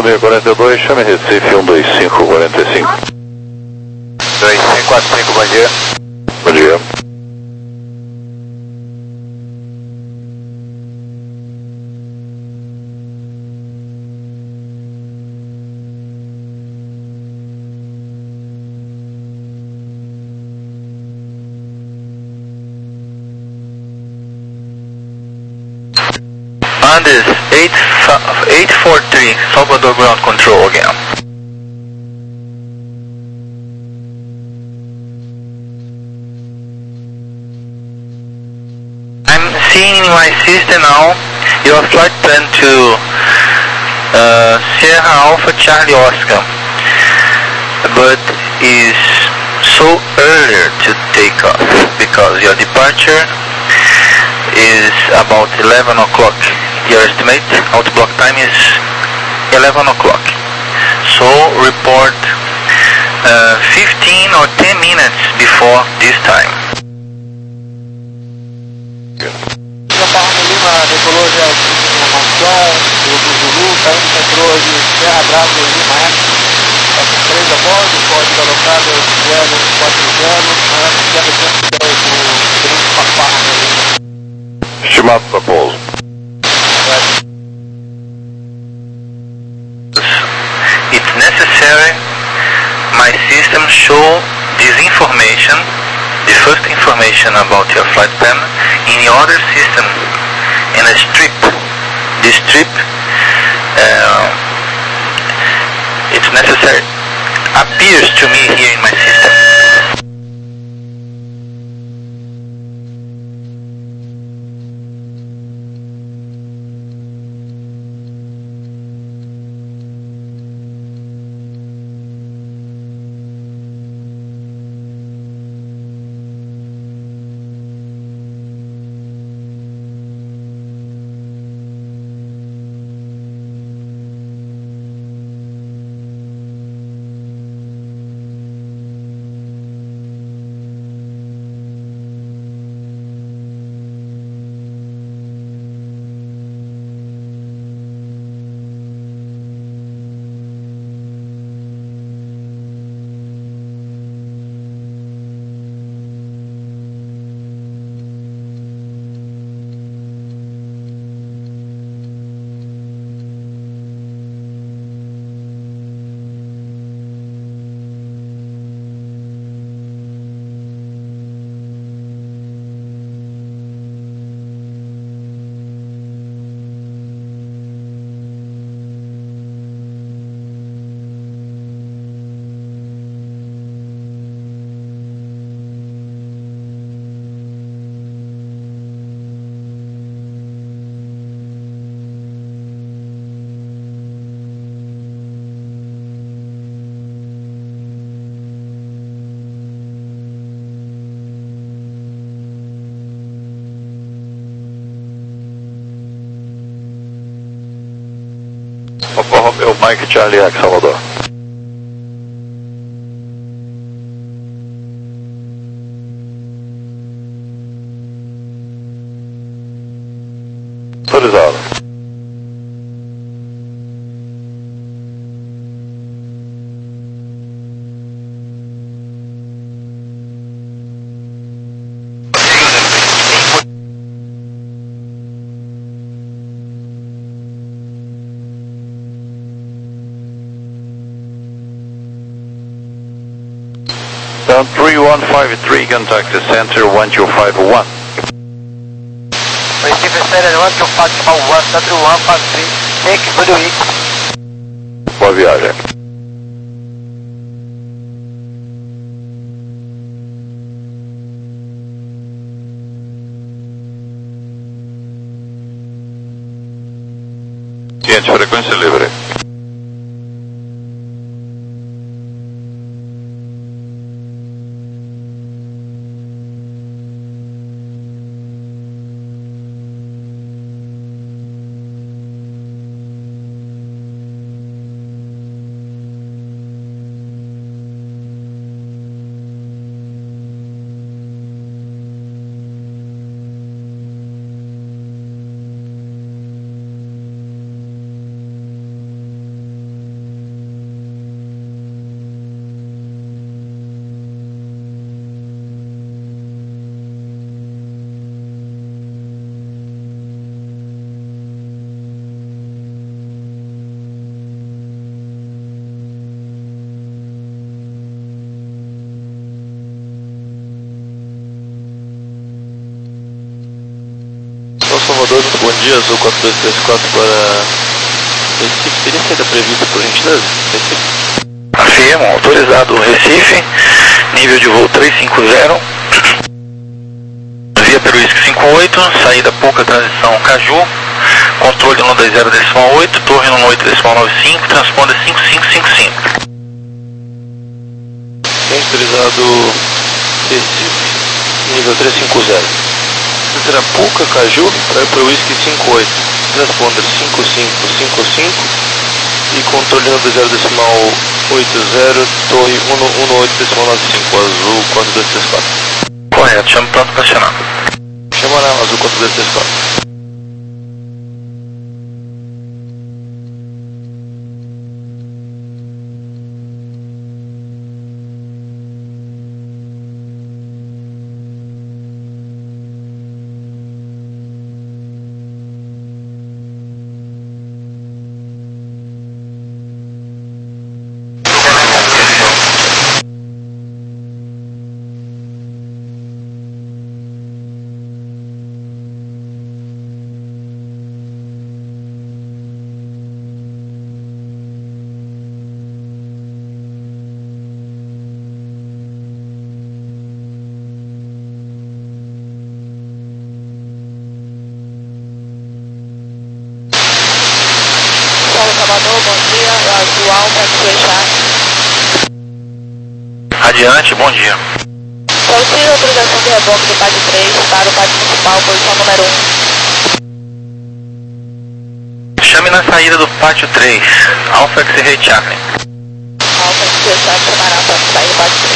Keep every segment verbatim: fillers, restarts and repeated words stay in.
Companhia quarenta e dois, chame Recife um dois cinco quatro cinco. dois cinco quatro cinco, bom dia. Bom dia. Andes eight four three, Salvador ground control again. I'm seeing in my system now your flight plan to uh, Sierra Alpha Charlie Oscar, but is so earlier to take off because your departure is about eleven o'clock. Your estimate out block time is eleven o'clock. So report uh, fifteen or ten minutes before this time. Barra Lima decolou já informação do Zulu, caindo metrô de Serra Brava do Lima F três a bordo, código alocado zero quatro zero, Serra duzentos e dez do Grande Barra Lima. Estimado para pouso. It's necessary my system show this information, the first information about your flight plan in the other system in a strip. This strip uh, it's necessary appears to me here in my system. Papa Romeo Mike Charlie X, Salvador. Autorizado. Down three one five three, contact the center one two five one. Recife Center one two five one, Center one five three, take W I. Boa viagem. Ciente, frequência livre. dois, muito bom dia, Azul quatro dois três quatro para Recife. Teria saída prevista, por gentileza? Recife. Afirmo, autorizado Recife, nível de voo trezentos e cinquenta, via Peruísque cinquenta e oito, saída pouca transição Caju, controle no dois zero decimal oito, torre no oito decimal noventa e cinco, transponder cinco cinco cinco cinco. Autorizado Recife, nível trezentos e cinquenta. Será Puca, Caju, para Peruísque cinquenta e oito, transponder cinco cinco cinco cinco e controle no dois zero decimal oito zero, torre um oito decimal noventa e cinco, Azul quatro dois três quatro. Correto, chama pronto para acionar. Chama lá, Azul quatro dois três quatro. Bom dia, Azul Alfa, fechar. Adiante, bom dia. Solicito autorização de reboque do P A D três para o P A D principal, posição número um. Chame na saída do pátio três, Alfa X-Ray Charlie. Alfa X-Ray Charlie chamará para sair do P A D três.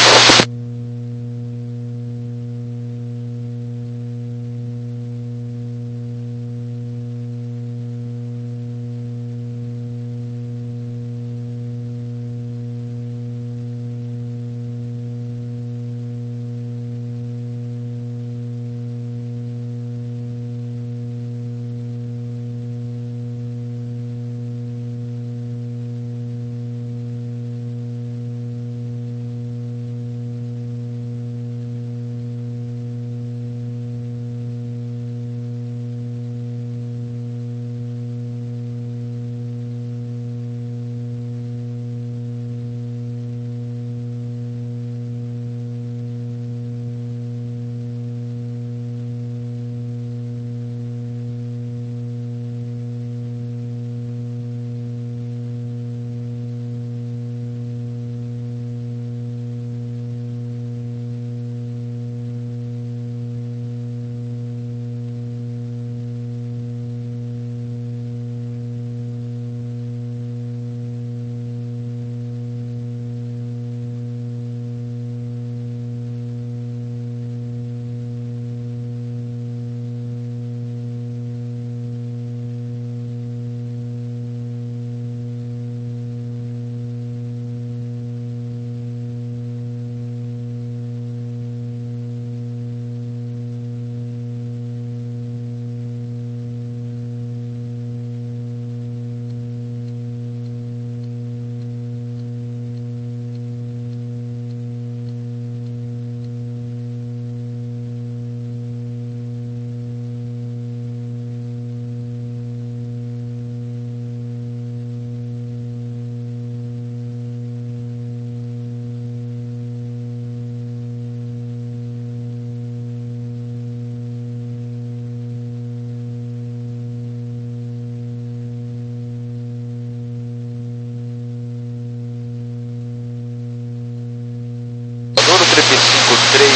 cinco três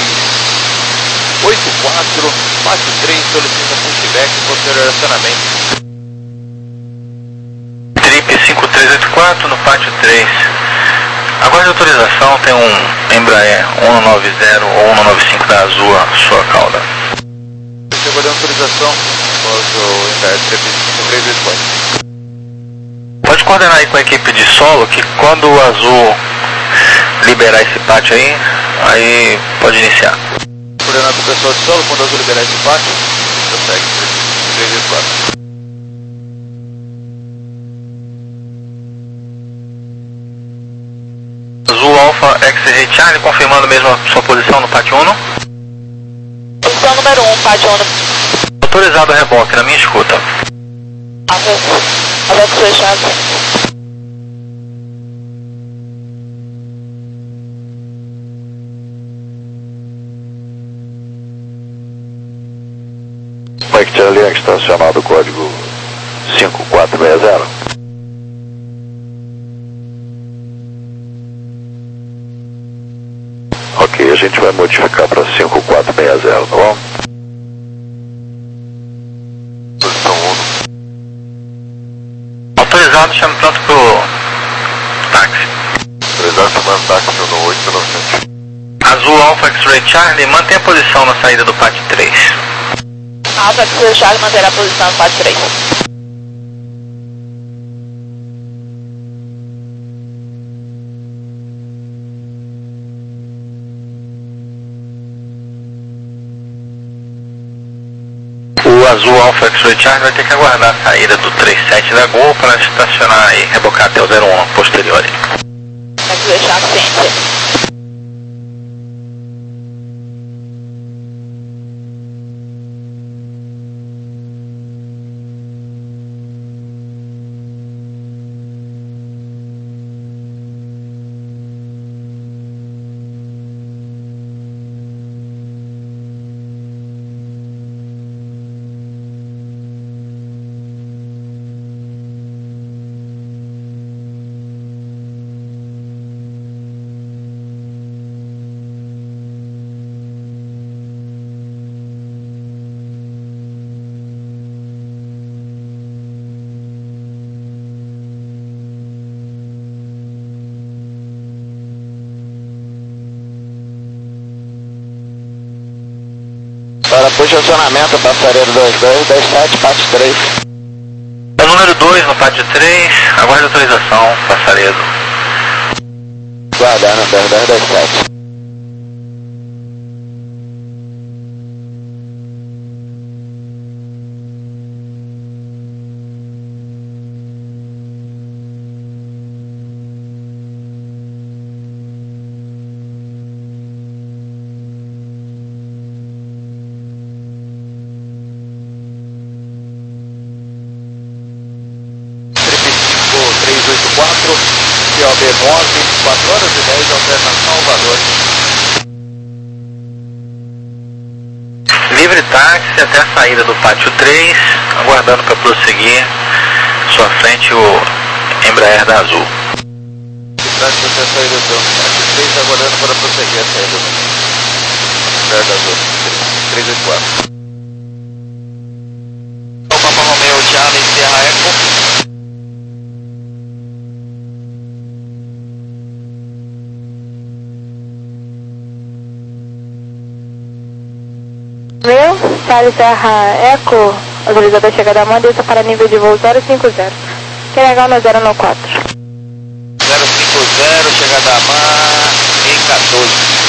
oito quatro, pátio três, solicita pushback e posterior acionamento. Trip cinco três oito quatro no pátio três. Aguarde autorização, tem um Embraer um nove zero ou um nove cinco da Azul, a sua cauda. Você vai dar autorização após o Embraer Trip cinco três oito quatro. Pode coordenar aí com a equipe de solo que quando o Azul liberar esse pátio aí, aí pode iniciar. Coordenar com o pessoal de solo, quando o Azul liberar esse pátio, prossegue cinco três oito quatro. Azul Alpha X-Ray Charlie, confirmando mesmo a sua posição no pátio um. Posição número um, pátio um. Autorizado o reboque na minha escuta. Avex fechado. Mike Charlie X, estacionado código cinco quatro seis zero. Ok, a gente vai modificar para cinco quatro seis zero, tá bom? Posição um. Autorizado, chame pronto pro táxi. Autorizado, chamando táxi no oito novecentos. Azul Alpha X-Ray Charlie, mantém a posição na saída do P A T três. Alpha X-Ray Charlie manterá a posição no P A T três. O Azul Alpha X-Ray Charlie vai ter que aguardar a saída do trinta e sete da Gol para estacionar e rebocar até o zero um posterior. X-Ray Charlie ciência. Para posicionamento, passareiro dois dois, dois sete, P A T três. É o número dois no P A T três, aguarde autorização, passaredo. Guardando, dois dois, dois sete. três oito quatro, C O B nove, quatro horas e dez, alternação Salvador. Livre táxi até a saída do pátio três, aguardando para prosseguir. Sua frente o Embraer da Azul. De trás até a saída do pátio três, aguardando para prosseguir a saída do Embraer da Azul. três oito quatro. O Papa Romeo Charlie Sierra Eco. Meu, Charlie Serra Eco, autorizada a chegada da mão, desça para nível de voo zero cinco zero. Quer legal no zero no quatro. zero cinco zero, chegada a man, em quatorze.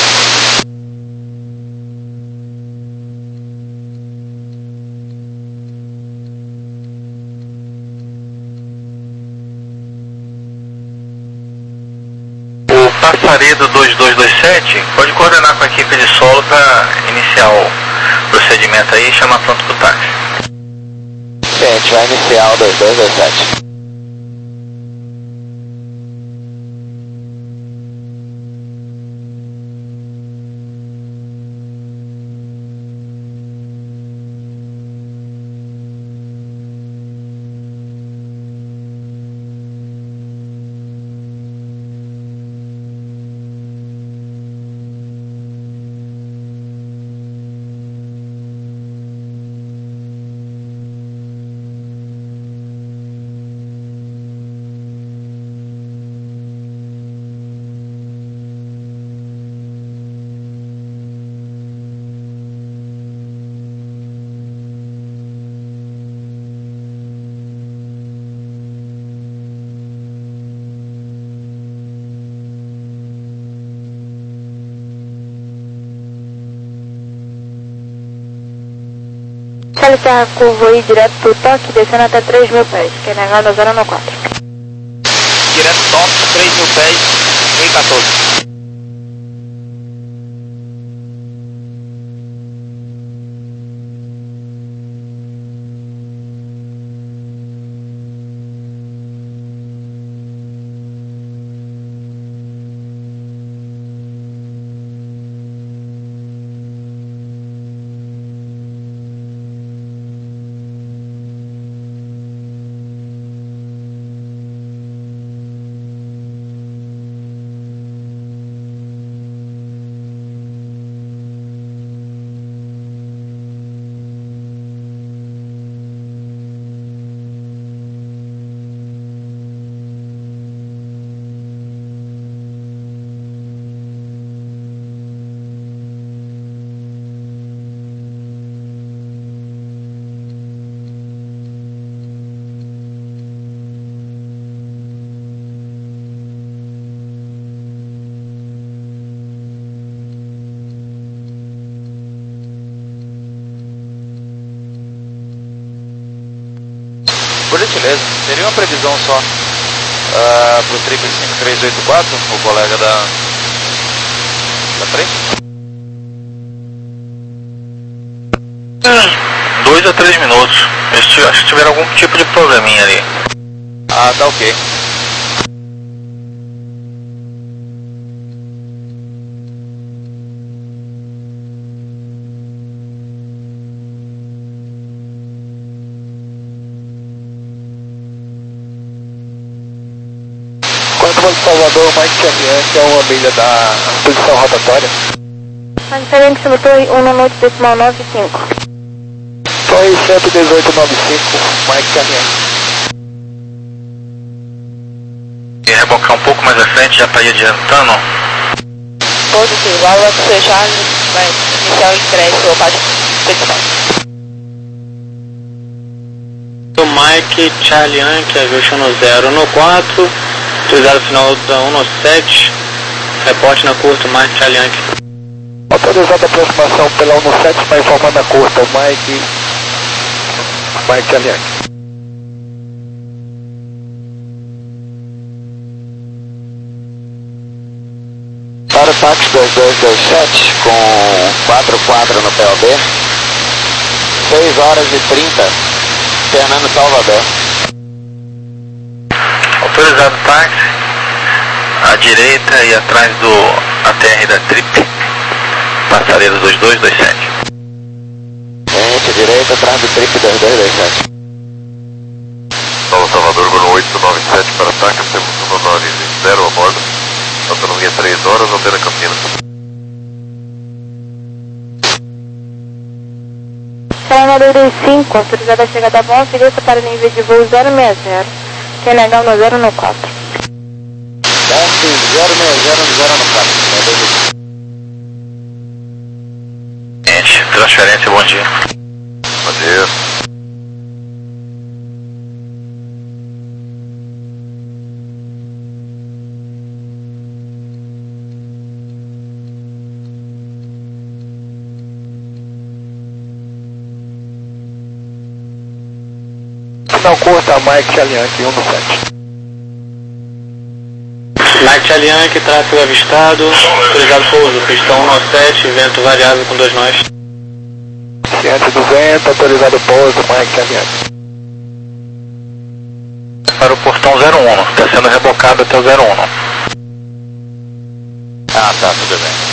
O passaredo dois dois dois sete pode coordenar com a equipe de solo para iniciar o procedimento aí e chamar pronto pro táxi. Gente, vai iniciar o dois dois dois sete. Charlie Serra curva aí direto pro toque, descendo até três mil pés. Quer negar no zero no quatro. Direto top, três mil pés, em quatorze. gentileza, teria uma previsão só uh, pro trip cinco três oito quatro, o colega da, da frente? Hum, dois a três minutos. Eles acho que tiveram algum tipo de probleminha ali. Ah, tá ok. Quanto de Salvador, Mike Charlian, que é uma milha da posição rotatória. Mike Charlian, que subiu um minuto decimal nove cinco. Torre cento e dezoito noventa e cinco, Mike Charlian. E rebocar um pouco mais à frente, já para ir adiantando. Positivo, Alex Charlie vai iniciar o estresse ou parte de expedição. Do Mike Charlian, que ajusta no zero no quatro, utilizado o final da um no sete, reporte na curta, Mike Charlian. Autorizada a aproximação pela um no sete para informar na curta, Mike, Mike Charlian. Para o táxi dois dois dois sete com quatro quatro no P O B, seis horas e trinta, Fernando Salvador. Autorizado táxi, à direita e atrás do A T R da Trip, passaredo dois dois dois sete. Gente, direita atrás do Trip dois dois dois sete. Paulo Salvador, Bruno oito nove sete para ataque, temos uma nove zero a bordo, autonomia três horas, Aldeira Campinas. Salvador cinco, autorizada a chegada a bom, ofereça para nível de voo zero seis zero. Quem legal no zero no quatro. Desce zero seis zero no zero no quatro. Gente, transferência, bom dia. Bom dia. Final curta, Mike Charlian, um no sete. Mike Charlian, tráfego avistado, autorizado pouso, pistão um no sete, vento variável com dois nós. Ciente do vento, autorizado pouso, Mike Charlian. Para o portão zero um, está sendo rebocado até o zero um. Ah, tá, tudo bem.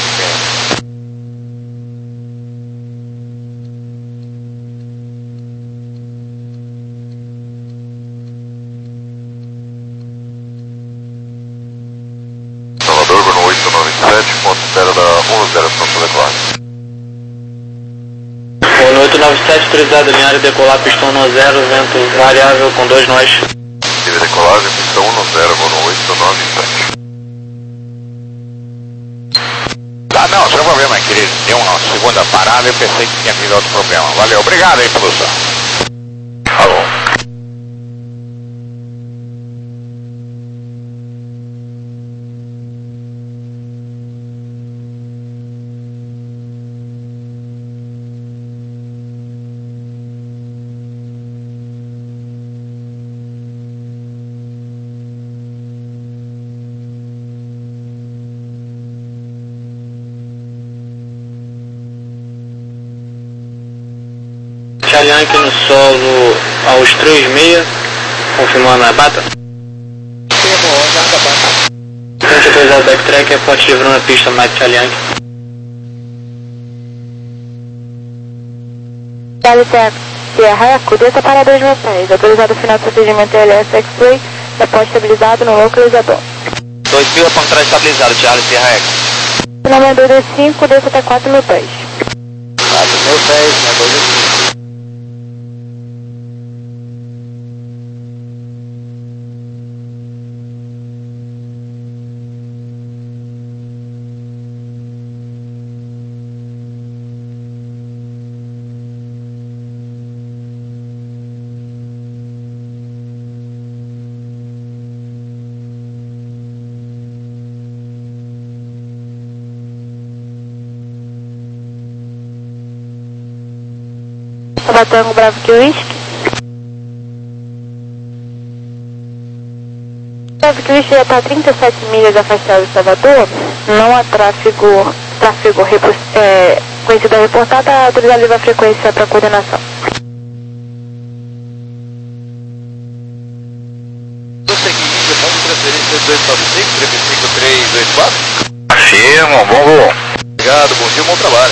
Salvador, Bruno oito nove sete, ponto zero da um zero, pronto decolar. O oito nove sete, autorizado em área decolar, pistão no zero, vento variável com dois nós. Livre decolagem, pistão um zero, Bruno oito nove sete. Tá, não, sem problema, querido. Deu uma segunda parada e eu pensei que tinha havido outro problema. Valeu, obrigado aí, produção. Falou. Charlian no solo aos três e meia, confirmando a bata. Frente autorizado backtrack, é ponte livre na pista, Mike Charlian. Vale Sierra Eco, desça para dois mil pés, autorizado o final do procedimento L S X-Ray, da ponte estabilizado no localizador. dois mil a ponto estabilizado, Charlie Sierra Eco. Final dois cinco, desça até quatro mil pés. quatro mil pés, né, dois cinco. Tango Bravo que Whisky. observe que o Ixi já está a trinta e sete milhas afastado de Salvador, não há tráfego, tráfego é, conhecido a reportada, autorizar a livre frequência para coordenação. Prosseguindo, vamos transferência dois nove cinco, três cinco três oito quatro. Afirmo, bom voo. Obrigado, bom dia, bom trabalho.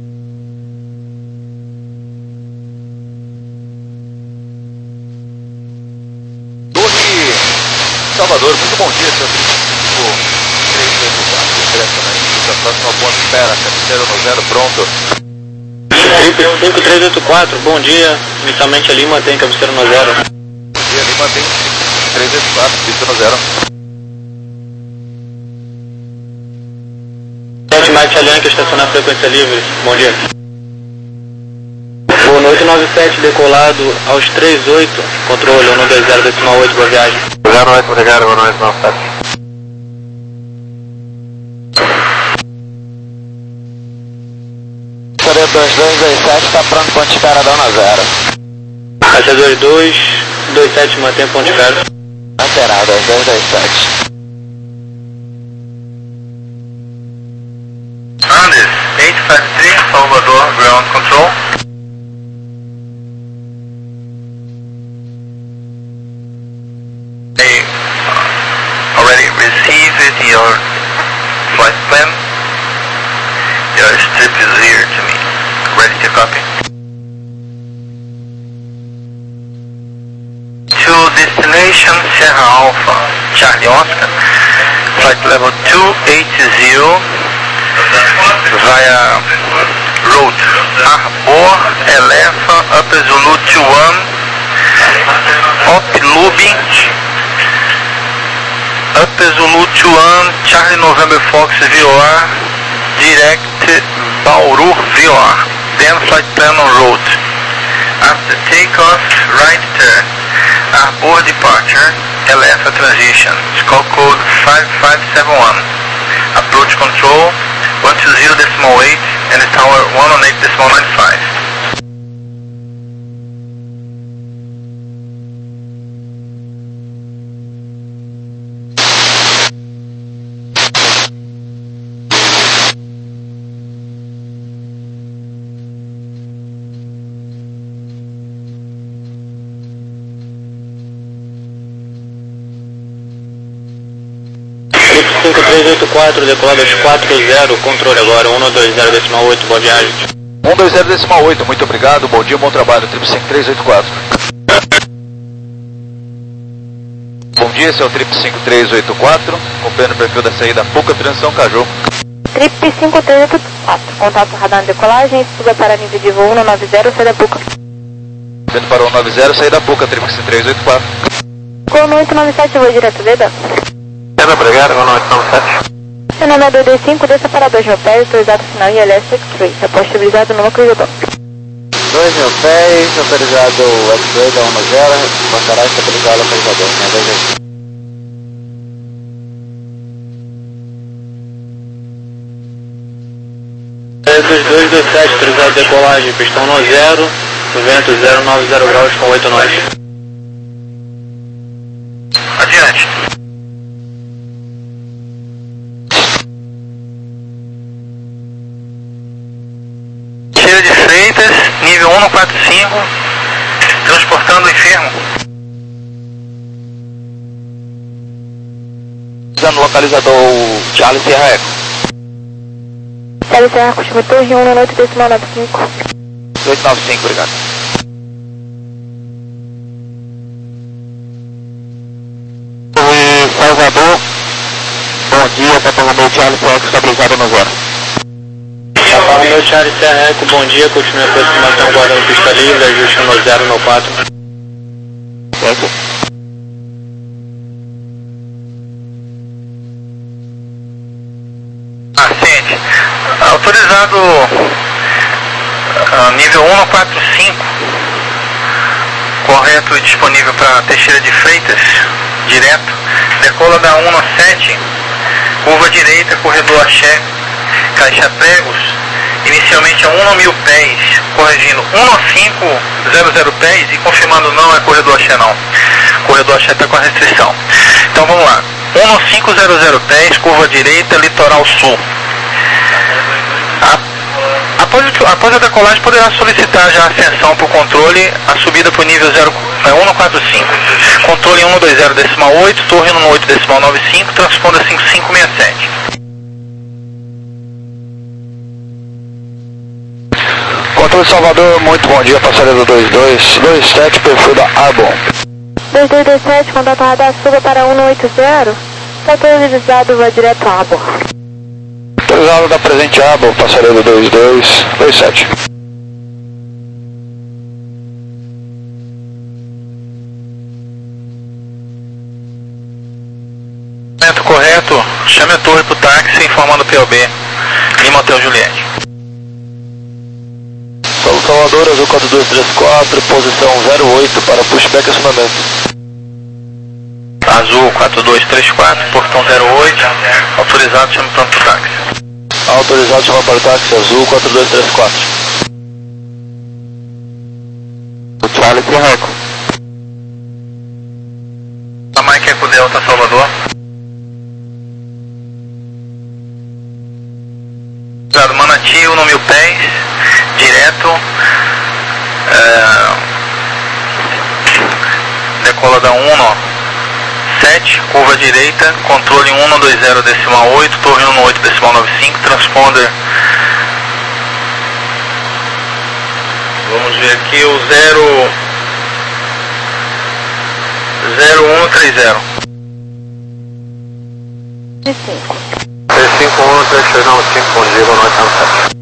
Torre Salvador, muito bom dia, seu três oito quatro, diretamente da próxima ponte espera, cabeceira no zero, pronto. cinco três oito quatro, bom dia, inicialmente a Lima tem cabeceira no zero. Bom dia, Lima tem três oito quatro, cabeceira no zero. sete Mike Alianca, estacionar frequência livre, bom dia. Boa noite, nove sete, decolado aos três oito, controle um dois zero decimal oito, boa viagem. Boa noite, obrigado, boa noite, nove sete. Vitória dois dois dois sete, está pronto, ponte espera, dona zero. Caixa dois dois dois sete, mantém ponte espera. Alterado, dois dois dois sete. Andes, eight five three, Salvador, ground control. I already received your flight plan. Your strip is here to me. Ready to copy. To destination Sierra Alpha, Charlie Oscar, flight level two eighty via road Arbor, Elephant, Upper Zulu two one, Op Lubin, Upper Zulu two one, Charlie November Fox V O R, direct Bauru V O R, then flight plan on road. After takeoff, right turn, Arbor departure, Elephant transition, scope code five five seven one, approach control one two zero decimal eight and tower one one eight decimal nine five. cinco três oito quatro, decolado aos quatro zero, controle agora, um dois zero decimal oito, boa viagem. um dois zero decimal oito, muito obrigado, bom dia, bom trabalho, trip cinco três oito quatro. Bom dia, esse é o trip cinco três oito quatro, acompanhando o perfil da saída Puca, transição Caju. Trip cinco três oito quatro, contato radar na decolagem, suba para nível de voo um nove zero, saída Puca. Vendo para um nove zero, saída Puca, trip cinco três oito quatro. Com oito nove sete, voo direto, Leda. Obrigado, boa noite, nove sete. Seu nome é dois dois cinco, desça para dois mil pés, autorizado final I L S X-Ray, após estabilizado no núcleo de banco. dois mil pés, autorizado X-Ray da um zero, passará estabilizado o localizador, né? dois dois cinco. dois dois dois sete, autorizado decolagem, pistão no zero, vento zero nove zero graus com oito nós. Adiante. Cheira de Freitas, nível um quatro cinco, transportando o enfermo. Usando o localizador Charlie Sierra Eco. Charlie Sierra, costume torre um oito decimal nove cinco. dois nove cinco, obrigado. Salvador, bom dia, tá falando o Charlie Sierra estabilizado no zero. Fala meu Charlie Sierra Eco, bom dia, continue a aproximação guardando pista livre, ajuste no zero no quatro. Certo. Ascende. Autorizado uh, nível um quatro cinco, correto e disponível para Teixeira de Freitas, direto, decola da um sete, curva direita, corredor Axé, caixa pregos, inicialmente a um mil pés, corrigindo um cinco zero zero pés e confirmando não é corredor Axé não, corredor Axé está com a restrição. Então Então vamos lá. um cinco zero zero dez, curva direita, litoral sul. A, após, após a decolagem, poderá solicitar já a ascensão para o controle, a subida para o nível zero, é, cento e quarenta e cinco. Controle cento e vinte decimal oito, torre no oito decimal noventa e cinco, transponder cinco cinco seis sete. Controle Salvador, muito bom dia, passarela dois dois dois sete, perfil da Arbon. dois dois dois sete, contato radar, suba para cento e oitenta. Controle avisado, vai direto a Arbon. Autorizado da presente Arbon, passarela dois dois dois sete. Momento correto, chame a torre para o táxi, informando o P O B, Lima Hotel Juliette. Salvador, azul quatro dois três quatro, posição zero oito para pushback e acionamento. Azul quatro dois três quatro, portão zero oito, autorizado, chame pronto para o táxi. Autorizado, chama para o táxi, azul quatro dois três quatro. O Charlie correto. A Mike Eco Delta, Salvador. Usado Manati, no mil pés, direto. É, decola da um sete, curva direita, controle cento e vinte decimal oito, torre cento e oito decimal noventa e cinco, transponder. Vamos ver aqui o zero zero um três zero. De cinco. três cinco um, três três nove cinco, bom dia, boa noite, sete.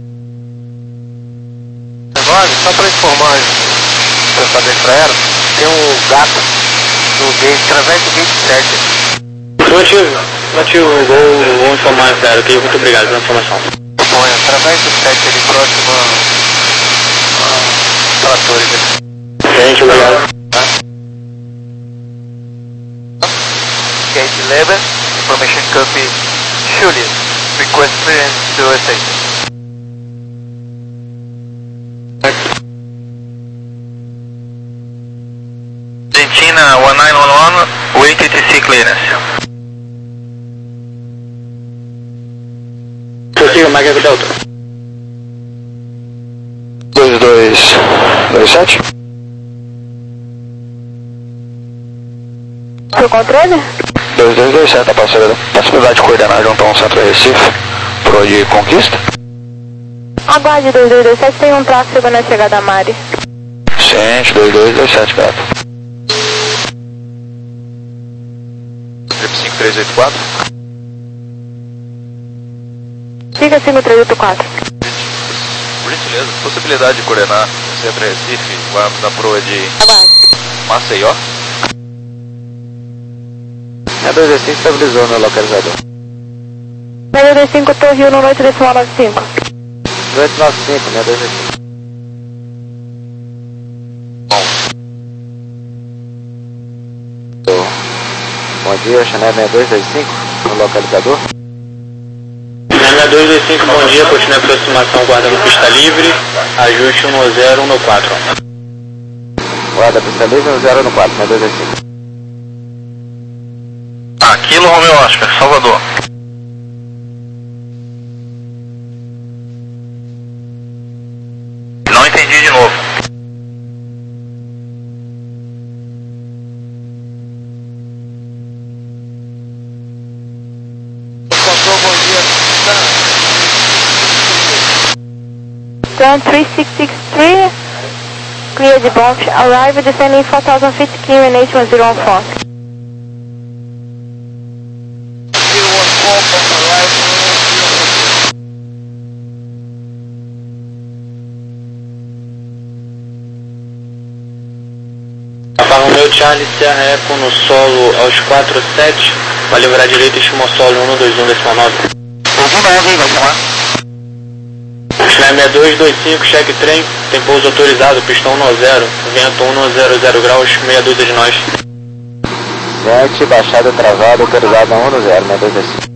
Agora, só para informar o pessoal da Infraero, tem um gato no gate, através do gate sete. Nativo, nativo, vou, vou informar a Infraero aqui, muito obrigado pela informação. Bom, é através do sete ali próximo a tratores aqui. Gente, obrigado. Gate eleven, information copy, Julius, request clearance to S eight. Argentina one nine one one, wait A T C clearance. Prossiga, Mike Eco Delta. dois dois dois sete. Seu controle? dois dois dois sete, a passarela. Possibilidade de coordenar junto ao Centro Recife, pro de Conquista. Aguarde dois dois dois sete, tem um tráfego na chegada a Mari. Ciente, dois dois dois sete, gato. Trip cinco três oito quatro. Siga cinco três oito quatro. Por gentileza, possibilidade de coordenar o Centro Recife, lá na proa de Aguarde. Maceió. É dois dois cinco, estabilizou no localizador. dois dois cinco, torre cento e oito decimal noventa e cinco. dois nove cinco, né? dois dois cinco. Bom dia, Chanel seis dois dois cinco, no localizador. seis dois dois cinco, bom dia, continue a aproximação, guardando pista livre, ajuste um zero um quatro. Guarda pista livre, um zero no quatro, seis dois dois cinco. Aquilo, Romeo Oscar, Salvador. Não entendi de novo. Control, bom dia. Ground three six six three, clear de box, arrive descending four thousand feet, Q N H one zero one four. Romeo Charlie, Serra Eco no solo aos quatro sete, vai livrar direito e estima solo um dois um decimal nove. Vai chamar. seis dois dois cinco, cheque trem, tem pouso autorizado, pistão um zero, vento um zero zero graus, meia dúzia de nós. sete, baixada travada, autorizada um no zero, seis dois dois cinco.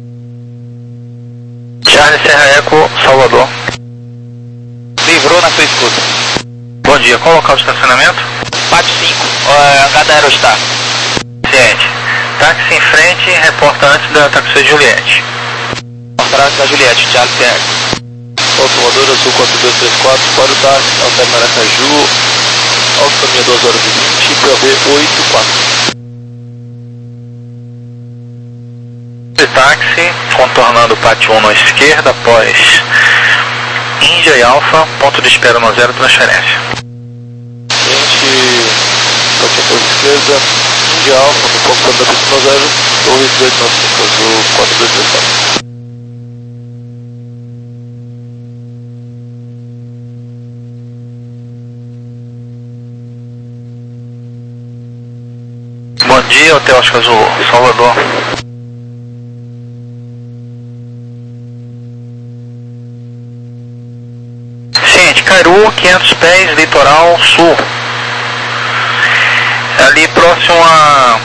Charlie Serra Eco, Salvador. Livrou na sua escuta. Bom dia, qual o local de estacionamento? Pátio cinco, uh, H da Aerostar. Ciente. frente, reporta antes da taxi Juliette. Atrás da Juliette, Charlie Pierre. Automotor Azul quatro dois três quatro, para o táxi, alterna Aracaju, alto caminho duas horas e vinte, P O B oito quatro. Táxi, contornando o pátio um na esquerda, após Índia e Alfa, ponto de espera no zero, transferência. Frente, pátio após esquerda, Índia e Alfa, no ponto da pista no zero, Torres dois nove cinco, Azul quatro dois três quatro. Bom dia, Hotel Oscar Azul, Salvador. Ciente, Cairu, quinhentos pés, litoral sul. Ali próximo a...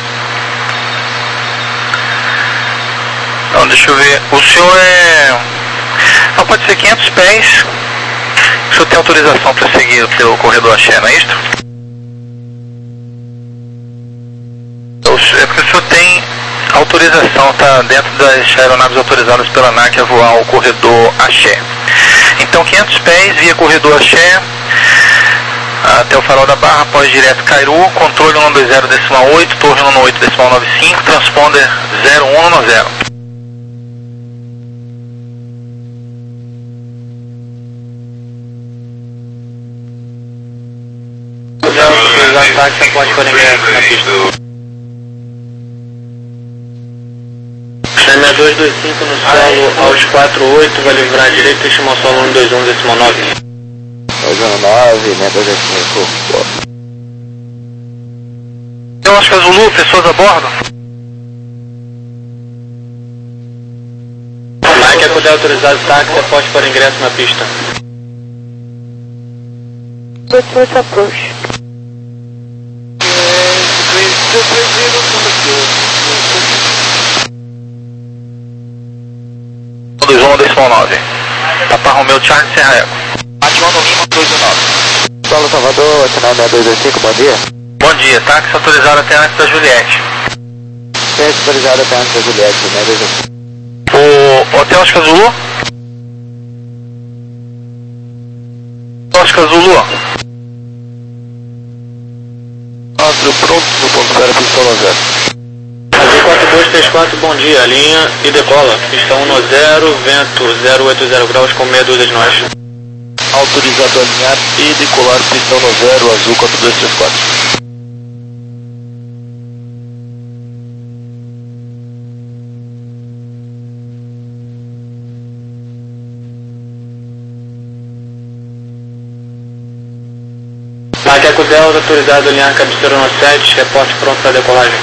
Não, deixa eu ver. O senhor é... Não, pode ser quinhentos pés. O senhor tem autorização para seguir pelo corredor Axé, não é isto? É porque o senhor tem autorização, está dentro das aeronaves autorizadas pela ANAC a voar o corredor Axé. Então quinhentos pés via corredor Axé até o farol da Barra, após direto Cairu, controle um dois zero decimal oito, torre um oito decimal nove cinco, transponder zero um zero. Autorizado táxi, pode para ingresso na pista. Chame dois dois cinco no solo aos quatro oito, vai livrar direito e estimar solo um dois um decimal nove. dois um nove, né, dois dois cinco. Eu acho que a Zulu, pessoas a bordo. Mike, é poder autorizado táxi, aposte para ingresso na pista. Bluetooth approach. dois um decimal nove. Papa Romeo Charlie Serra Eco. Ativando Lima dois um nove. Solo Salvador, sinal seis dois dois cinco, bom dia. Bom dia, táxi autorizado até antes da Juliette. Táxi autorizado até antes da Juliette, né, dois dois cinco. O Hotel Oscar Zulu? Oscar Zulu? quatro pronto no ponto zero, pista no zero. Azul quatro dois três quatro, bom dia, linha e decola. Pista um no zero, vento zero oito zero graus com meia dúzia de nós. Autorizado a alinhar e decolar, pistão no zero, Azul quatro dois três quatro. Macaco Delta, autorizado a alinhar cabeceira no sete, reporte pronto para decolagem.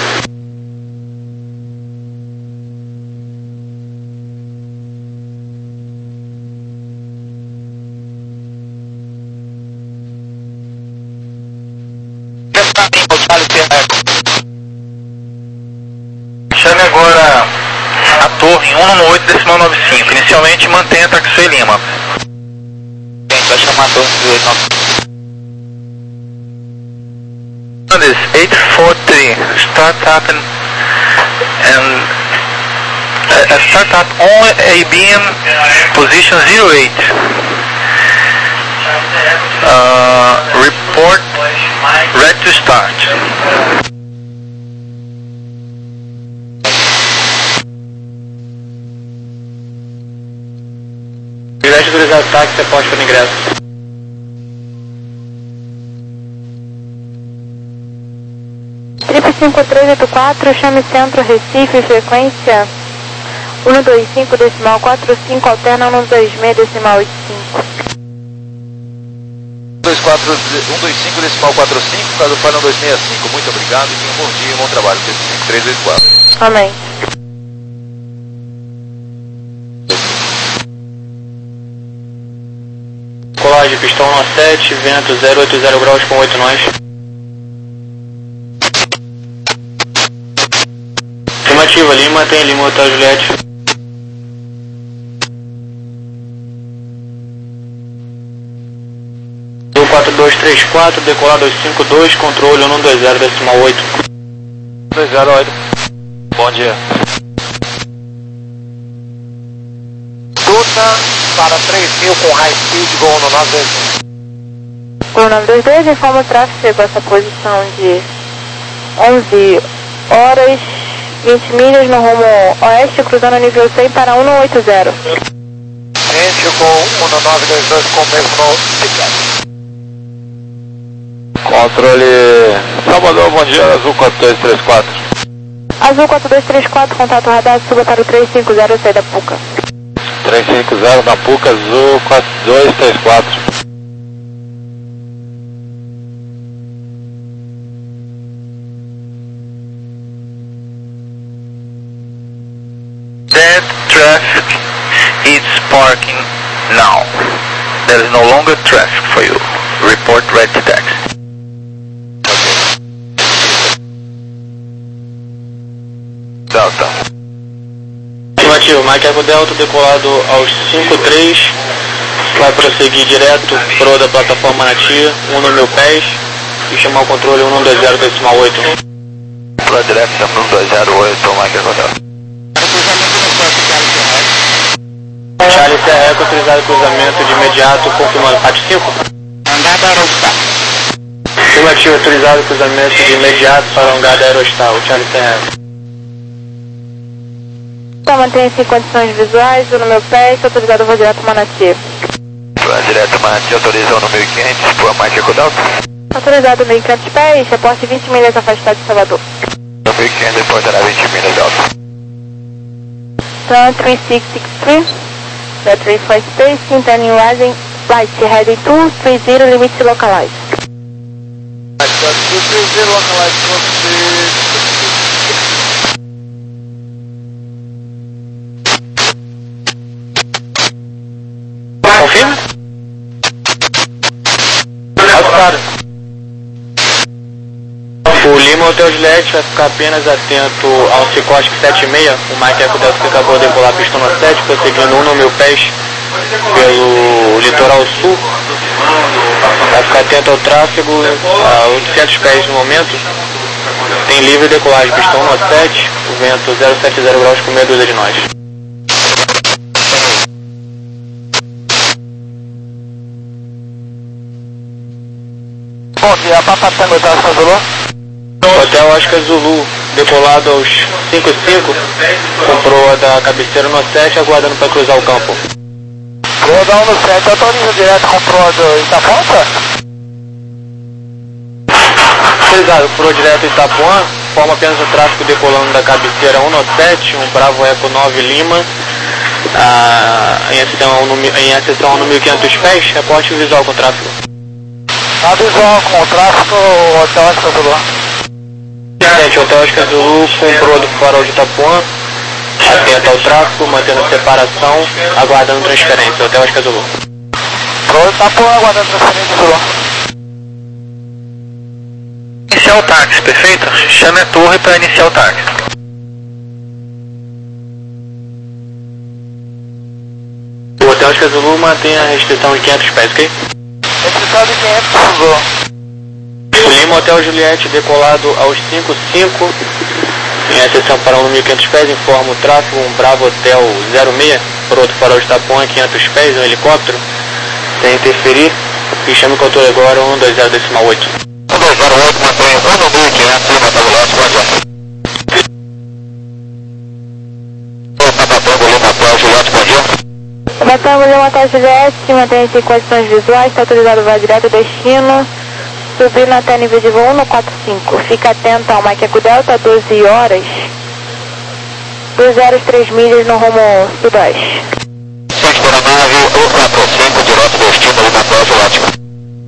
Chame agora a torre um oito decimal nove cinco. Inicialmente mantenha Taxi Lima. Gente, vai chamar a torre do oito nove cinco. eight four three, start up and, and uh, start up on A B M position zero eight. Uh, report ready to start. Direct autorizado táxi, aposte para ingresso. Trip cinco três oito quatro, chame centro Recife, frequência um dois cinco decimal quatro cinco, alterna um dois seis decimal oito cinco. um dois cinco decimal quatro cinco, caso falha um dois seis cinco. Muito obrigado e tenha um bom dia e bom trabalho. cinco três oito quatro. Amém. Colagem, pistão um sete, vento zero oito zero graus com oito nós. Afirmativa, Lima, tem Lima, Hotel Juliette. quatro dois três quatro, decolar dois cinco dois, controle um dois zero decimal oito. dois zero oito. bom dia. Duta para três mil com high speed, gol no nove dois dois. Gol nove dois dois, informa o tráfego, chegou a essa posição de onze horas, vinte milhas no rumo oeste, cruzando a nível cem para um oito zero. Gente, gol um nove dois dois com o mesmo no Controle Salvador, bom dia, Azul quatro dois três quatro. Azul quatro dois três quatro, contato radar, suba para o três cinco zero, saída da Puca. três cinco zero na Puca, Azul quatro dois três quatro. That traffic is parking now. There is no longer traffic for you. Report red to taxi. Delta. Afirmativo, Mike Eco Delta decolado aos cinco três, vai prosseguir direto pro da plataforma Natia, um no mil pés, e chamar o controle um dois zero decimal oito. Pro direto, um dois zero oito, Mike Eco Delta. Charlie Serra Eco, autorizado cruzamento de imediato, confirmando quatro cinco. Andada Aerostar. Afirmativo, autorizado cruzamento de imediato para Angada Aerostar, o Charlie Serra Eco. Então, mantenha-se em condições visuais, no meu pé, está autorizado o voo direto Manati. Pro direto, Manati, autoriza um no mil e quinhentos, pro Mike Eco Delta. Autorizado mil e quinhentos pés, reporte vinte milhas afastado de Salvador. No mil e quinhentos, reportará vinte milhas, Delta. Turn three six six three, the three four space, intending rising, flight heading two three zero, limit localized. two three zero, localized, Confirma? Claro. O Lima Hotel Juliette vai ficar apenas atento ao Cicosc sete seis, o Mike Eco Delta que acabou de decolar a pistona sete, prosseguindo um no mil pés pelo litoral sul. Vai ficar atento ao tráfego a oitocentos pés no momento. Tem livre decolagem, pistão no sete, o vento zero sete zero graus com meia dúzia de nós. Bom dia, Papa Tango, Hotel Oscar Zulu. Hotel Oscar Zulu, decolado aos cinco cinco, com proa da cabeceira no sete, aguardando para cruzar o campo. Proa da um no sete, autoriza direto com proa do Itaponta? Autorizado, proa direto Itapuã, forma apenas o tráfego decolando da cabeceira um no sete, um Bravo Eco nove Lima, ah, em acessão no, em acessão no mil e quinhentos pés, reporte visual com tráfego. A visual com o tráfego, Hotel Oscar Zulu. Gente, Hotel Oscar Zulu com proa do farol de Itapuã, atento ao tráfego, mantendo separação, aguardando transferência, Hotel Oscar Zulu. Proa do Itapuã, aguardando transferência Zulu. Iniciar o táxi, perfeito? Chame a torre para iniciar o táxi. O Hotel Oscar Zulu mantém a restrição de quinhentos pés, ok? Restrição de quinhentos, Zulu. O Lima Hotel Juliette decolado aos cinco cinco, em acessão para um mil e quinhentos pés, informa o tráfego, um Bravo Hotel zero seis, por outro farol de Itapuã, quinhentos pés, um helicóptero, sem interferir, e chame o controle agora um dois zero decimal oito. um dois zero oito, mantém um no mil e quinhentos, Lima Tabulete, bom dia. Papa Tango, Lima Hotel Juliette, bom dia. Batango Lima Hotel Juliette, mantém-se em condições visuais, está autorizado o voo direto destino, subindo até nível de voo um no quatro cinco. Fica atento ao Mike Eco Delta, doze horas, dois zero três milhas no rumo sudoeste. Sente para a nave, um quatro cinco, direto destino, Lima Hotel Juliette.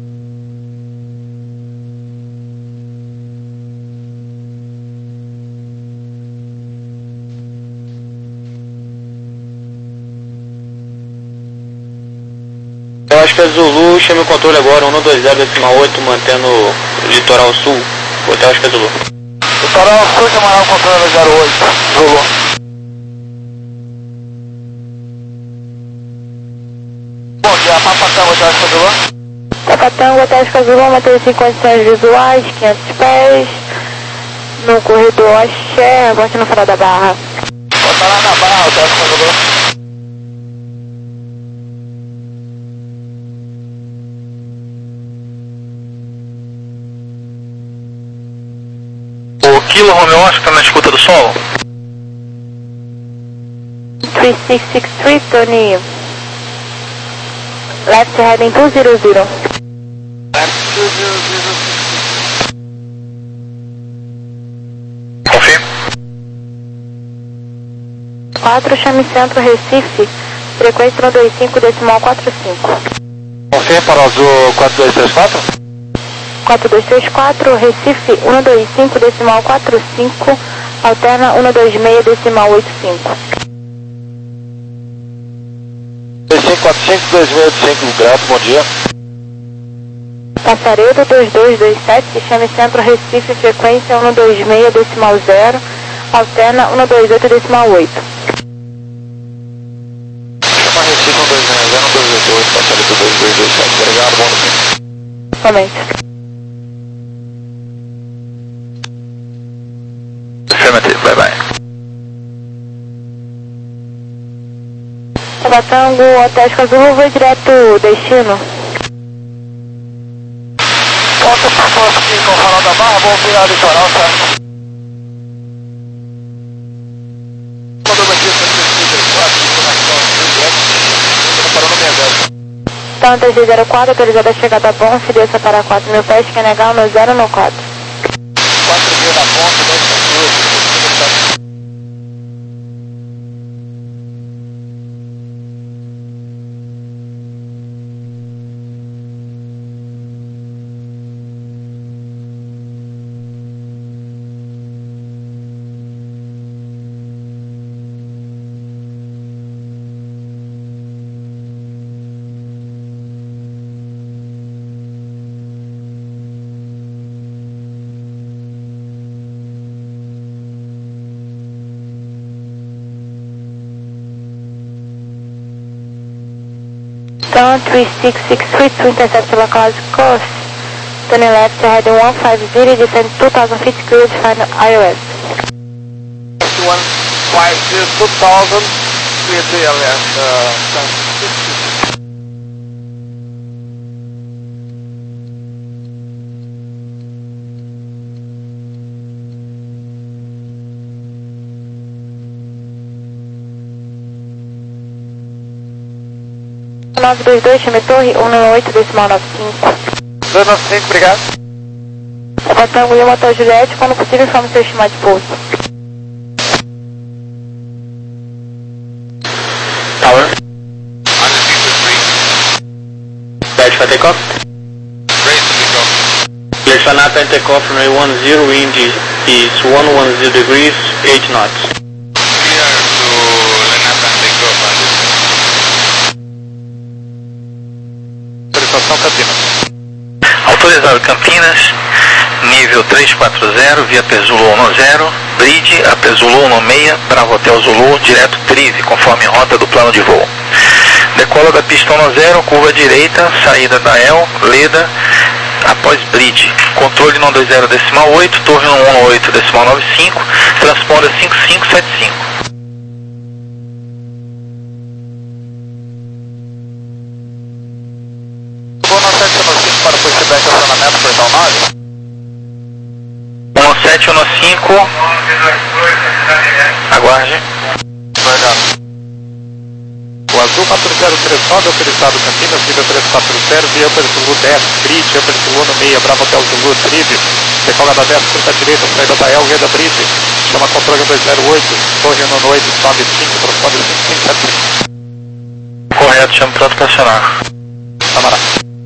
Eu acho que é Zulu, chame o controle agora, um dois zero decimal oito, mantendo o litoral sul, Hotel acho que é Zulu. Litoral sul, chamará o controle zero oito, Zulu. Bom dia, Papa Tango, Hotel Oscar Zulu. Papa Tango, Hotel Oscar Zulu, mantém-se em condições visuais, quinhentos pés, no corredor Axé, bote no final da barra. Bota lá na barra, o teste corredor. O Kilo Romeo Oscar tá na escuta do solo? three six six three, Tony. Left heading two zero zero. Left two zero zero. Confirma. quatro, chame centro Recife, frequência um dois cinco decimal quatro cinco. Confirma para o azul quatro dois três quatro? quatro dois três quatro, Recife um dois cinco decimal quatro cinco, alterna um dois seis decimal oito cinco. dois cinco quatro cinco, dois seis oito cinco, grato, bom dia. Passaredo dois dois dois sete, chame centro Recife, frequência um dois seis decimal zero, alterna um dois oito decimal oito. Chama Recife um dois seis zero, um dois oito oito, passaredo dois dois dois sete, obrigado, bom dia. Somente. Affirmative, bye bye. Tabatango, Hotel Azul, vou direto destino. Volta para força aqui com o farol da barra, vamos virar litoral, certo? Então, três D zero quatro, autorizada a chegada a ponte, desça para quatro mil pés, quer negar no zero no quatro. quatro mil na ponte, dois centímetros. Então, three six six three to intercept localized course. Turning left, heading one five zero, descend two thousand feet, clear to find I O S. one five zero, two thousand, clear to I O S. Uh, nove dois dois, chame torre, um oito decimal nove cinco. dois nove cinco, obrigado. Tabatango e Motel Juliette, quando possível, informe seu estimado de pouso. Tower. Ready for takeoff? Ready to take off. Clear for Napa and takeoff from one zero, wind is one one zero degrees, eight knots. Clear to Lenapa and take off. Autorização Campinas. Autorizado Campinas, nível três quatro zero, via Zulu um zero, bridge a Zulu um seis, Bravo Hotel Zulu, direto Trive, conforme rota do plano de voo. Decola da pista um zero, curva direita, saída da El, Leda, após bridge. Controle um dois zero decimal oito, torre um oito decimal nove cinco, transponder cinco cinco sete cinco. Para o pushback acionamento, portão nove. um sete um cinco, aguarde. Obrigado. O azul quatro zero três nove, autorizado Campinas, nível três quatro zero, via Upper Zulu dez, bridge, Upper Zulu no seis, Bravo Hotel Zulu, Trive, decola da dez, curta direita, saída da El, Reda Bridge, chama controle dois zero oito, torre no oito nove cinco, transponder cinco cinco sete cinco. Correto, chamo pronto para acionar. Camarada.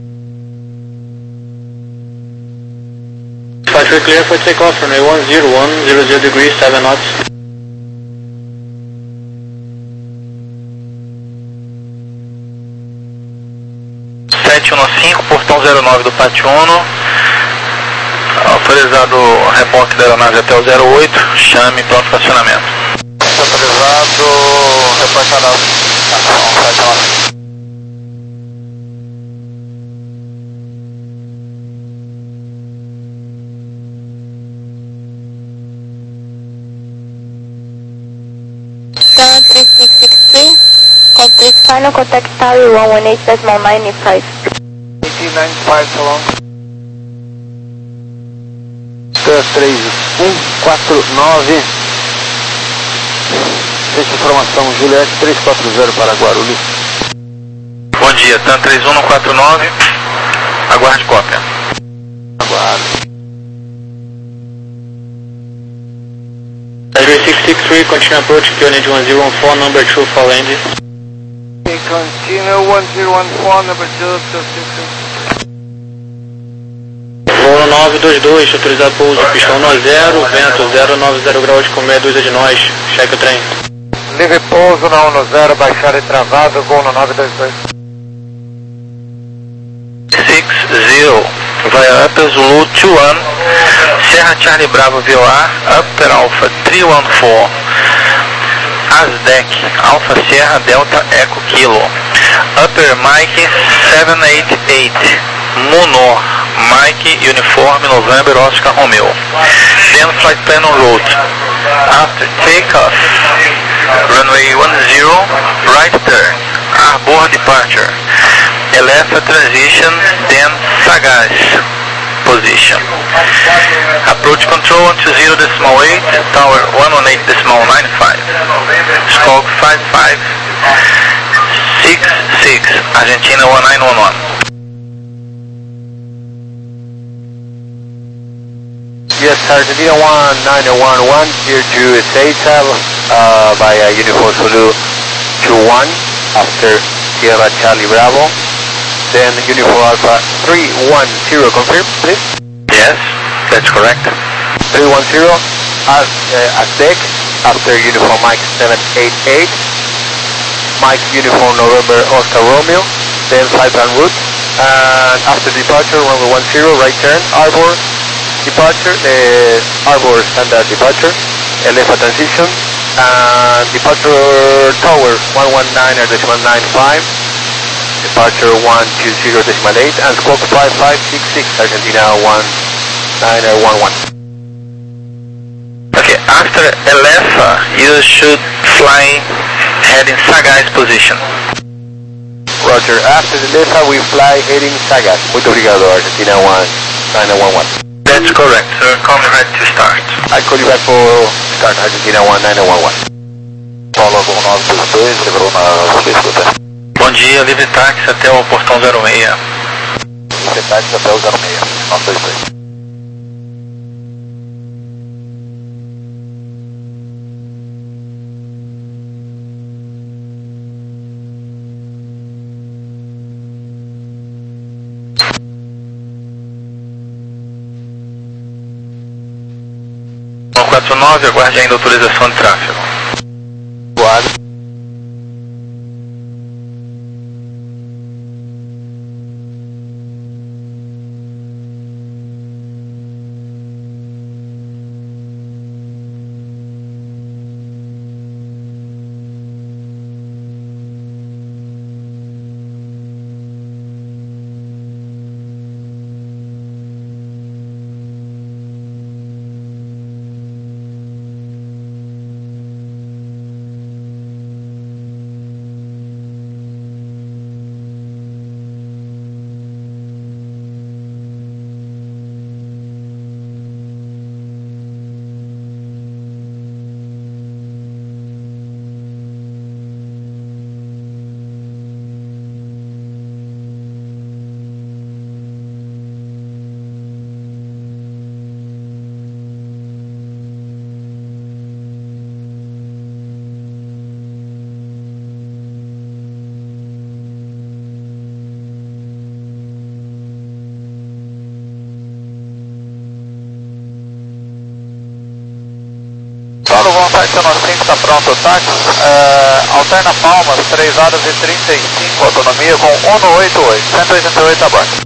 Departure clear for takeoff from one zero one, zero zero degrees, seven knots. sete um cinco, portão zero nove do Pátio Uno. Autorizado reboque da aeronave até o zero oito, chame pronto para acionamento. Autorizado, reportado ação, sete nove. Complete final contact tower one one eight decimal nine five. eighteen ninety-five, so long. três um quatro nove. Fecha informação, Juliette três quatro zero para Guarulhos. Bom dia, TAM três um quatro nove, aguarde cópia. Aguardo. Three six six three, continue approach, Pioneer one zero one four, number two for landing. Okay, continue one zero one four, number two, two six six. Voo nove dois dois, autorizado pouso, pistão no zero, vento zero nove zero graus com meia dúzia de nós, cheque o trem. Livre pouso na um no zero, baixar e travado, gol no nove dois dois. six zero, via Upper Zulu two one, Serra Charlie Bravo V O A, Upper Alpha three one four, Asdec, Alpha Sierra Delta Echo Kilo, Upper Mike seven eight eight, Munor, Mike Uniform November Oscar Romeo, then flight plan en route, after takeoff, runway one zero, right turn, Arbor departure, Elefa transition, then Sagaz position. Approach control one two zero decimal eight, tower one one eight decimal nine five, squawk five five six six, Argentina one nine one one. Yes, Argentina one nine one one, here to U S A, uh, via Uniform Zulu two one, after Sierra Charlie Bravo. Then Uniform Alpha three one zero, confirm please? Yes, that's correct. three one zero, as, uh, Aztec, after Uniform Mike seven eight eight, Mike Uniform November Oscar Romeo, then flight plan route, and after departure, runway one zero, right turn, Arbor departure, uh, Arbor standard departure, Elefa transition, and departure tower one one nine decimal nine five, departure one two zero decimal eight, and squawk five five six six, Argentina one nine one one. Okay, after Elefa, you should fly heading Sagaz position. Roger, after the Elefa we fly heading Sagaz. Muito obrigado, Argentina one nine one one. That's correct, sir. Call me ready to start. I call you back for start, Argentina one nine one one. Paulo um nove dois dois, liberou na Suíça. Bom dia, livre táxi até o portão zero seis. Livre táxi até o zero seis, nove dois dois. um quatro nove, aguarde ainda autorização de tráfego. Guarda. Paulo, vontade de nocense, está pronto o táxi. Uh, alterna Palmas, três horas e trinta e cinco, autonomia com um no oito oito, cento e oitenta e oito a bordo.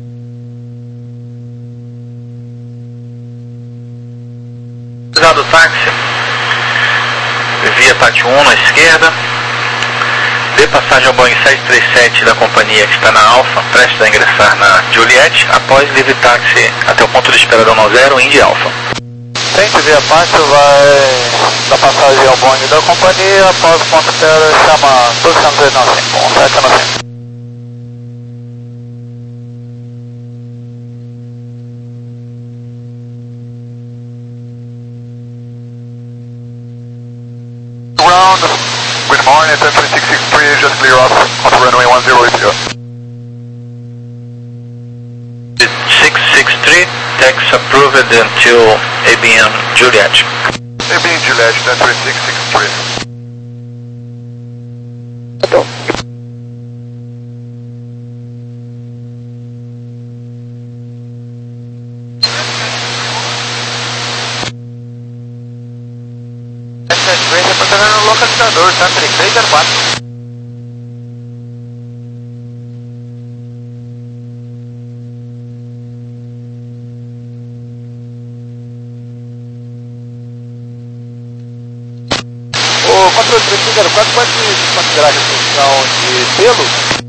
Usado o táxi, via Pátio um na esquerda, dê passagem ao Boeing sete três sete da companhia que está na Alfa, prestes a ingressar na Juliette, após livre táxi até o ponto de espera da um zero, Indy Alpha. Tente via fácil, vai dar passagem ao bonde da companhia, após o ponto zero, chama posição dois nove cinco, um sete nove cinco. Ground, good morning, ten three six six three, just clear off of runway one zero with you. six six three, tax approved until A B M Juliet. A B M Juliet, ten three six six three. Representando o localizador, tá? três três zero quatro. O controle três três zero quatro pode considerar a restrição de selo?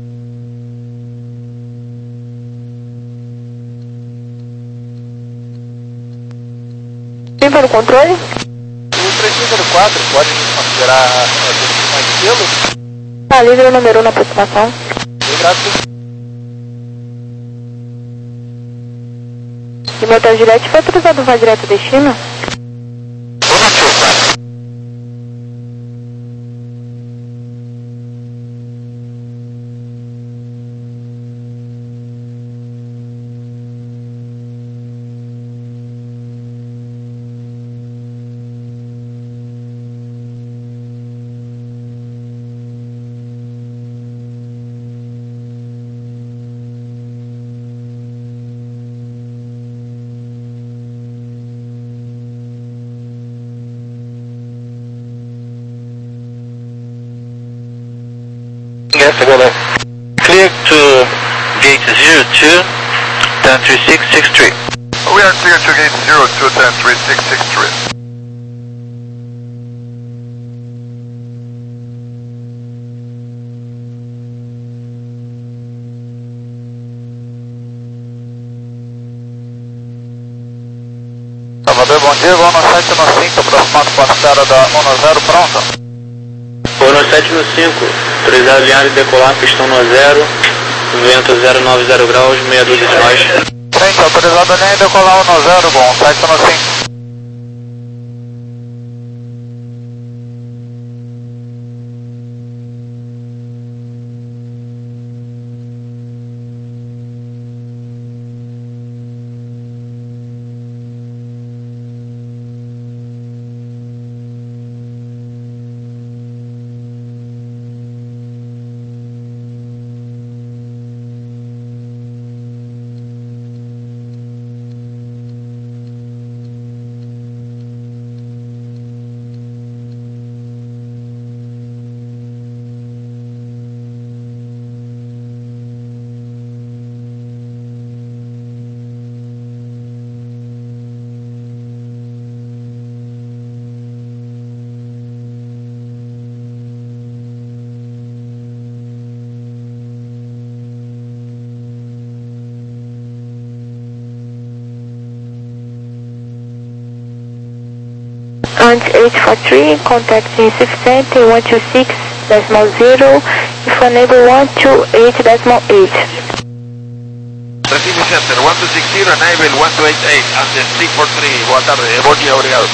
Vem para o controle? O três três zero quatro pode considerar as restrições de selo? Tá livre o número um na aproximação. Obrigado. E meu hotel Juliette foi autorizado vai direto ao destino? Yes, I got it. Clear to gate zero two, ten three six six three. We are clear to gate zero two, ten three six six three. Salvador, bom dia, vou no sete no cinco, aproximado parceira da um zero, pronto. Vou no sete no cinco, autorizado alinhar e decolar, pistão no zero, vento zero nove zero graus, meia dúzia de nós. Frente, autorizado alinhar e decolar um zero, bom, sete no cinco. Launch eight four three, contact Recife Center one two six decimal zero, if unable one two eight decimal eight. Recife Center one two six zero, enable one two eight eight, under three four three, boa tarde, bom dia, obrigado.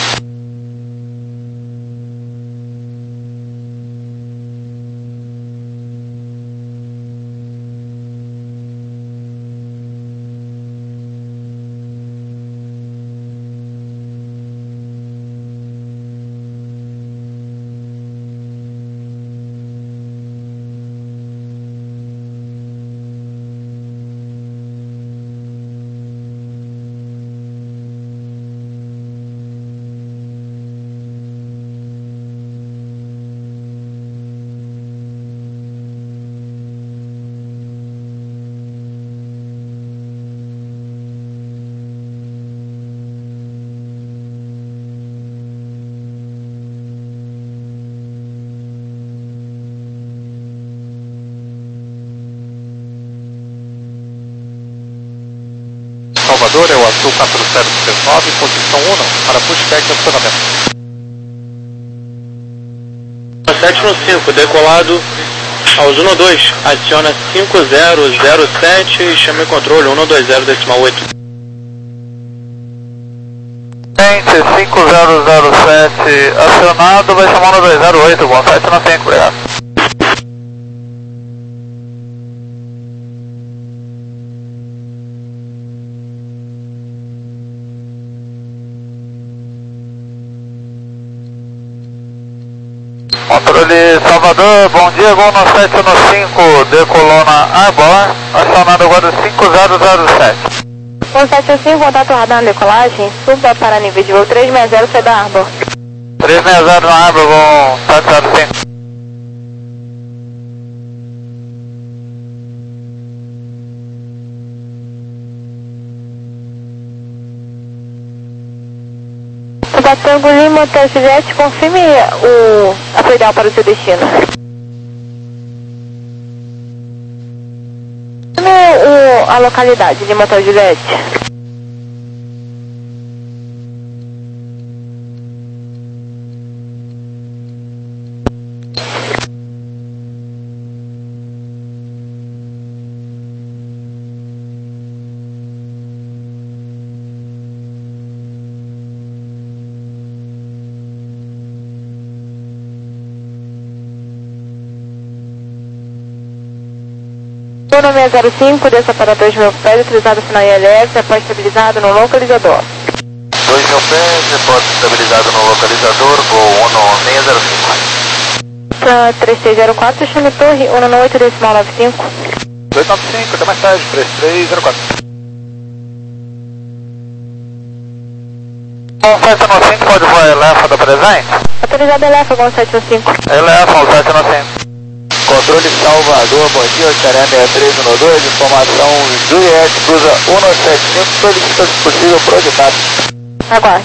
Salvador, é o Azul quatro zero três nove, posição um, para pushback e acionamento. sete no cinco, decolado aos um dois, aciona cinco zero zero sete e chame controle um dois zero decimal oito. cinco zero zero sete acionado, vai chamar no dois zero oito, bom sete no cinco, obrigado. Controle Salvador, bom dia, voo no sete no cinco, decolou na Arbor, acionado agora cinco zero zero sete. um sete um cinco, contato radar na decolagem, suba para nível de voo três seis zero, sai da Arbor. três seis zero na Arbor, voo sete zero cinco. Tango Lima, Hotel Juliette, confirme o apoio ideal para o seu destino. Confirme o, a localidade de Hotel Juliette. Turno seis zero cinco, desça para dois mil pés, utilizado o sinal I L S, após estabilizado no localizador. dois mil pés, depósito estabilizado no localizador, voo um seis zero cinco. Para três seis zero quatro, chame torre um oito decimal nove cinco. dois nove cinco, até mais tarde, três três zero quatro. um sete no cinco, pode voar Elefa da presente? Autorizado Elefa, com sete um cinco. Elefa, um sete no cinco. Controle Salvador, bom dia, Xaré seis três um dois, informação Juliette, cruza um sete cinco, solicita se possível projetado. Aguarde.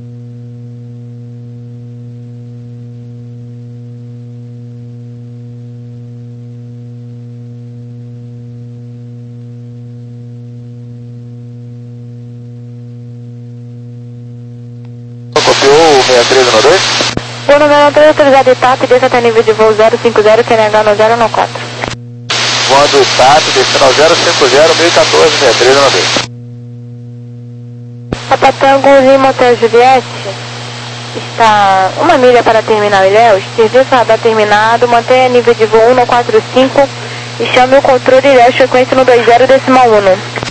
Copiou o seis três um dois? O número três autorizado I T A P, desça até nível de voo zero cinco zero, Q N H no zero no quatro. Voando I T A P, descendo ao zero cinco zero, mil e quatorze, seis três um dois. Papa Tango Lima Hotel Juliette, está uma milha para terminal Ilhéus, serviço radar terminado, mantenha nível de voo um quatro cinco e chame o controle Ilhéus, frequência no dois zero decimal um.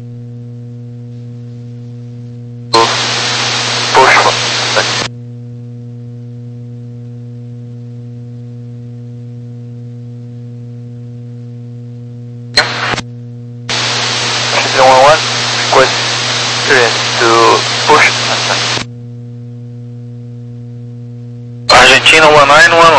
Argentina one nine one one.